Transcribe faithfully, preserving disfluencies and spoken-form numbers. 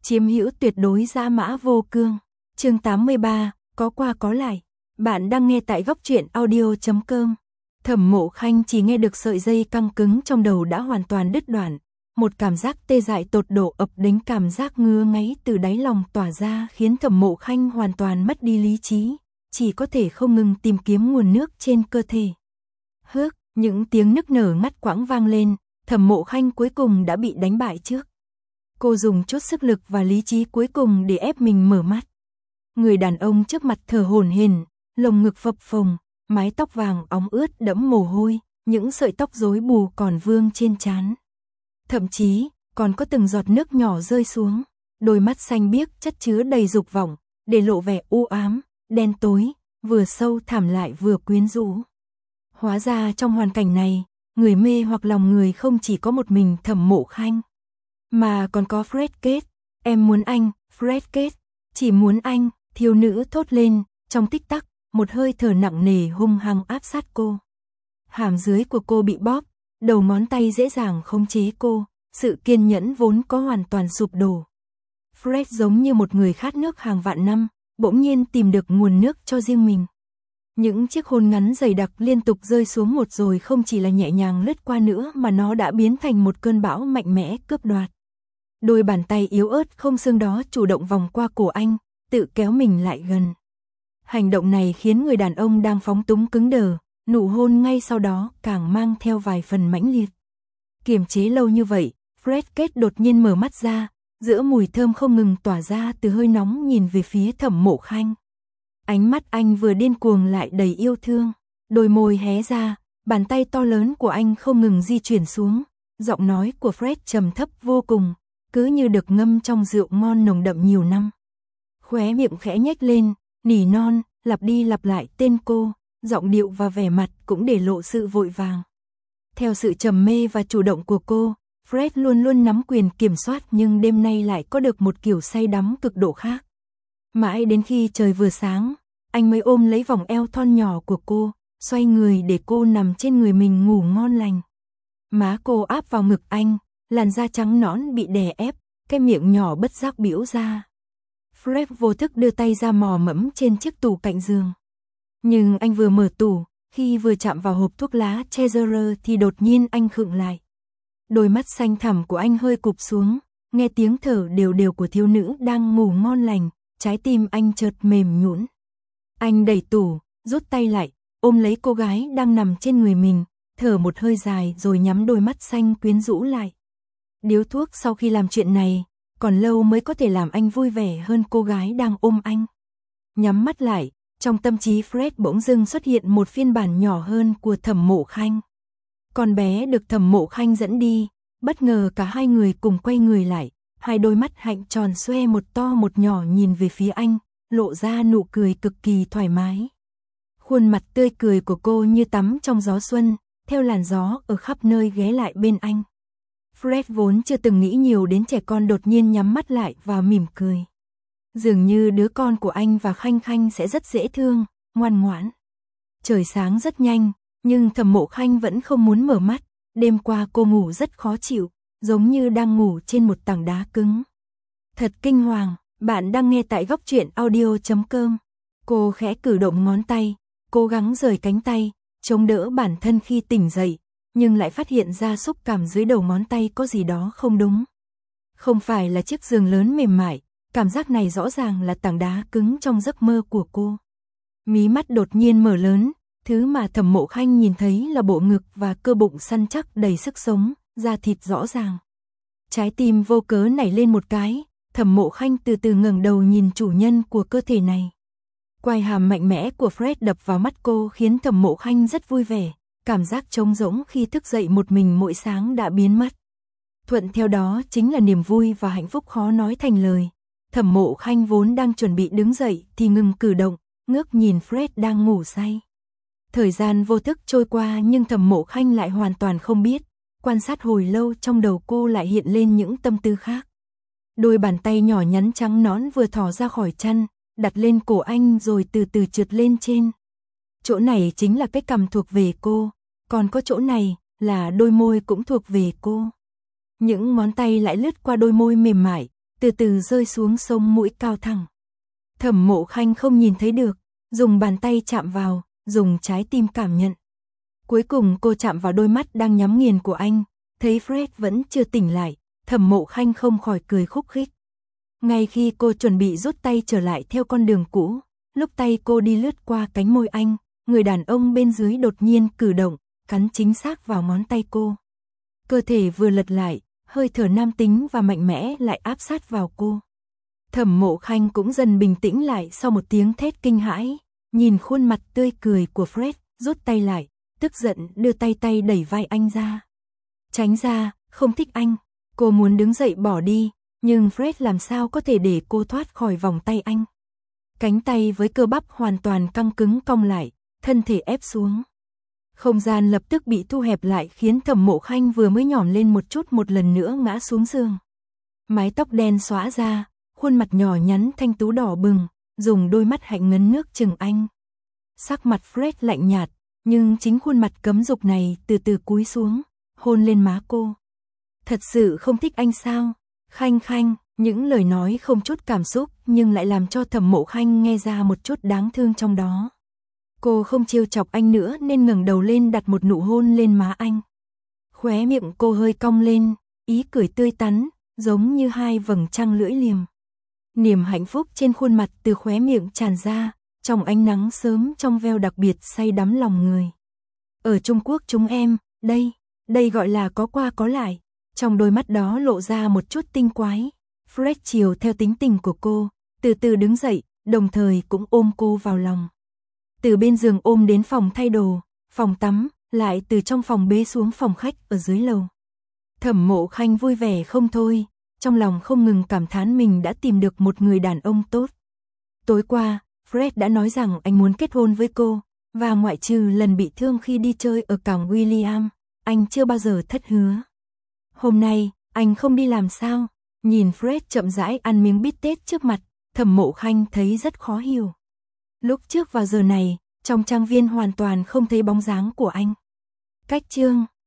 chiếm hữu tuyệt đối dã mã vô cương. Chương tám mươi ba, có qua có lại. Bạn đang nghe tại góc truyện audio chấm com. Thẩm Mộ Khanh chỉ nghe được sợi dây căng cứng trong đầu đã hoàn toàn đứt đoạn. Một cảm giác tê dại tột độ ập đến, cảm giác ngứa ngáy từ đáy lòng tỏa ra khiến Thẩm Mộ Khanh hoàn toàn mất đi lý trí, chỉ có thể không ngừng tìm kiếm nguồn nước trên cơ thể. Hước, những tiếng nức nở ngắt quãng vang lên, Thẩm Mộ Khanh cuối cùng đã bị đánh bại trước. Cô dùng chút sức lực và lý trí cuối cùng để ép mình mở mắt. Người đàn ông trước mặt thở hổn hển, lồng ngực phập phồng, mái tóc vàng óng ướt đẫm mồ hôi, những sợi tóc rối bù còn vương trên trán. Thậm chí, còn có từng giọt nước nhỏ rơi xuống, đôi mắt xanh biếc chất chứa đầy dục vọng, để lộ vẻ u ám, đen tối, vừa sâu thẳm lại vừa quyến rũ. Hóa ra trong hoàn cảnh này, người mê hoặc lòng người không chỉ có một mình Thẩm Mộ Khanh, mà còn có Fred Kết. Em muốn anh, Fred Kết, chỉ muốn anh, thiếu nữ thốt lên, trong tích tắc, một hơi thở nặng nề hung hăng áp sát cô. Hàm dưới của cô bị bóp, đầu ngón tay dễ dàng khống chế cô, sự kiên nhẫn vốn có hoàn toàn sụp đổ. Fred giống như một người khát nước hàng vạn năm, bỗng nhiên tìm được nguồn nước cho riêng mình. Những chiếc hôn ngắn dày đặc liên tục rơi xuống một rồi không chỉ là nhẹ nhàng lướt qua nữa mà nó đã biến thành một cơn bão mạnh mẽ cướp đoạt. Đôi bàn tay yếu ớt không xương đó chủ động vòng qua cổ anh, tự kéo mình lại gần. Hành động này khiến người đàn ông đang phóng túng cứng đờ, nụ hôn ngay sau đó càng mang theo vài phần mãnh liệt. Kiềm chế lâu như vậy, Fred Kết đột nhiên mở mắt ra, giữa mùi thơm không ngừng tỏa ra từ hơi nóng nhìn về phía Thẩm Mộ Khanh. Ánh mắt anh vừa điên cuồng lại đầy yêu thương, đôi môi hé ra, bàn tay to lớn của anh không ngừng di chuyển xuống, giọng nói của Fred trầm thấp vô cùng, cứ như được ngâm trong rượu ngon nồng đậm nhiều năm. Khóe miệng khẽ nhếch lên, nỉ non, lặp đi lặp lại tên cô, giọng điệu và vẻ mặt cũng để lộ sự vội vàng. Theo sự trầm mê và chủ động của cô, Fred luôn luôn nắm quyền kiểm soát, nhưng đêm nay lại có được một kiểu say đắm cực độ khác. Mãi đến khi trời vừa sáng, anh mới ôm lấy vòng eo thon nhỏ của cô, xoay người để cô nằm trên người mình ngủ ngon lành. Má cô áp vào ngực anh, làn da trắng nõn bị đè ép, cái miệng nhỏ bất giác biểu ra. Fred vô thức đưa tay ra mò mẫm trên chiếc tủ cạnh giường. Nhưng anh vừa mở tủ, khi vừa chạm vào hộp thuốc lá Treasurer thì đột nhiên anh khựng lại. Đôi mắt xanh thẳm của anh hơi cụp xuống, nghe tiếng thở đều đều của thiếu nữ đang ngủ ngon lành, trái tim anh chợt mềm nhũn. Anh đẩy tủ, rút tay lại, ôm lấy cô gái đang nằm trên người mình, thở một hơi dài rồi nhắm đôi mắt xanh quyến rũ lại. Điếu thuốc sau khi làm chuyện này, còn lâu mới có thể làm anh vui vẻ hơn cô gái đang ôm anh. Nhắm mắt lại, trong tâm trí Fred bỗng dưng xuất hiện một phiên bản nhỏ hơn của Thẩm Mộ Khanh. Con bé được Thẩm Mộ Khanh dẫn đi, bất ngờ cả hai người cùng quay người lại, hai đôi mắt hạnh tròn xoe một to một nhỏ nhìn về phía anh, lộ ra nụ cười cực kỳ thoải mái. Khuôn mặt tươi cười của cô như tắm trong gió xuân, theo làn gió ở khắp nơi ghé lại bên anh. Fred vốn chưa từng nghĩ nhiều đến trẻ con đột nhiên nhắm mắt lại và mỉm cười. Dường như đứa con của anh và Khanh Khanh sẽ rất dễ thương, ngoan ngoãn. Trời sáng rất nhanh, nhưng Thẩm Mộ Khanh vẫn không muốn mở mắt. Đêm qua cô ngủ rất khó chịu, giống như đang ngủ trên một tảng đá cứng. Thật kinh hoàng, bạn đang nghe tại góc truyện audio chấm com. Cô khẽ cử động ngón tay, cố gắng rời cánh tay, chống đỡ bản thân khi tỉnh dậy, nhưng lại phát hiện ra xúc cảm dưới đầu ngón tay có gì đó không đúng. Không phải là chiếc giường lớn mềm mại, cảm giác này rõ ràng là tảng đá cứng trong giấc mơ của cô. Mí mắt đột nhiên mở lớn, thứ mà Thẩm Mộ Khanh nhìn thấy là bộ ngực và cơ bụng săn chắc đầy sức sống, da thịt rõ ràng. Trái tim vô cớ nảy lên một cái, Thẩm Mộ Khanh từ từ ngẩng đầu nhìn chủ nhân của cơ thể này. Quai hàm mạnh mẽ của Fred đập vào mắt cô khiến Thẩm Mộ Khanh rất vui vẻ, cảm giác trống rỗng khi thức dậy một mình mỗi sáng đã biến mất. Thuận theo đó chính là niềm vui và hạnh phúc khó nói thành lời. Thẩm Mộ Khanh vốn đang chuẩn bị đứng dậy thì ngừng cử động, ngước nhìn Fred đang ngủ say. Thời gian vô thức trôi qua nhưng Thẩm Mộ Khanh lại hoàn toàn không biết, quan sát hồi lâu trong đầu cô lại hiện lên những tâm tư khác. Đôi bàn tay nhỏ nhắn trắng nõn vừa thò ra khỏi chăn, đặt lên cổ anh rồi từ từ trượt lên trên. Chỗ này chính là cái cằm thuộc về cô, còn có chỗ này là đôi môi cũng thuộc về cô. Những ngón tay lại lướt qua đôi môi mềm mại, từ từ rơi xuống sống mũi cao thẳng. Thẩm Mộ Khanh không nhìn thấy được, dùng bàn tay chạm vào, dùng trái tim cảm nhận. Cuối cùng cô chạm vào đôi mắt đang nhắm nghiền của anh, thấy Fred vẫn chưa tỉnh lại, Thẩm Mộ Khanh không khỏi cười khúc khích. Ngay khi cô chuẩn bị rút tay trở lại theo con đường cũ, lúc tay cô đi lướt qua cánh môi anh, người đàn ông bên dưới đột nhiên cử động, cắn chính xác vào ngón tay cô. Cơ thể vừa lật lại, hơi thở nam tính và mạnh mẽ lại áp sát vào cô. Thẩm Mộ Khanh cũng dần bình tĩnh lại sau một tiếng thét kinh hãi, nhìn khuôn mặt tươi cười của Fred, rút tay lại, tức giận đưa tay tay đẩy vai anh ra. Tránh ra, không thích anh. Cô muốn đứng dậy bỏ đi, nhưng Fred làm sao có thể để cô thoát khỏi vòng tay anh. Cánh tay với cơ bắp hoàn toàn căng cứng cong lại, thân thể ép xuống. Không gian lập tức bị thu hẹp lại khiến Thẩm Mộ Khanh vừa mới nhỏm lên một chút một lần nữa ngã xuống giường. Mái tóc đen xõa ra, khuôn mặt nhỏ nhắn thanh tú đỏ bừng, dùng đôi mắt hạnh ngấn nước chừng anh. Sắc mặt Fred lạnh nhạt, nhưng chính khuôn mặt cấm dục này từ từ cúi xuống, hôn lên má cô. Thật sự không thích anh sao? Khanh Khanh, những lời nói không chút cảm xúc nhưng lại làm cho Thẩm Mộ Khanh nghe ra một chút đáng thương trong đó. Cô không trêu chọc anh nữa nên ngẩng đầu lên đặt một nụ hôn lên má anh. Khóe miệng cô hơi cong lên, ý cười tươi tắn, giống như hai vầng trăng lưỡi liềm. Niềm hạnh phúc trên khuôn mặt từ khóe miệng tràn ra, trong ánh nắng sớm trong veo đặc biệt say đắm lòng người. Ở Trung Quốc chúng em, đây, đây gọi là có qua có lại. Trong đôi mắt đó lộ ra một chút tinh quái. Fred chiều theo tính tình của cô, từ từ đứng dậy, đồng thời cũng ôm cô vào lòng. Từ bên giường ôm đến phòng thay đồ, phòng tắm, lại từ trong phòng bế xuống phòng khách ở dưới lầu. Thẩm Mộ Khanh vui vẻ không thôi, trong lòng không ngừng cảm thán mình đã tìm được một người đàn ông tốt. Tối qua, Fred đã nói rằng anh muốn kết hôn với cô, và ngoại trừ lần bị thương khi đi chơi ở cảng William, anh chưa bao giờ thất hứa. Hôm nay, anh không đi làm sao? Nhìn Fred chậm rãi ăn miếng bít tết trước mặt, Thẩm Mộ Khanh thấy rất khó hiểu. Lúc trước vào giờ này, trong trang viên hoàn toàn không thấy bóng dáng của anh. Cách chương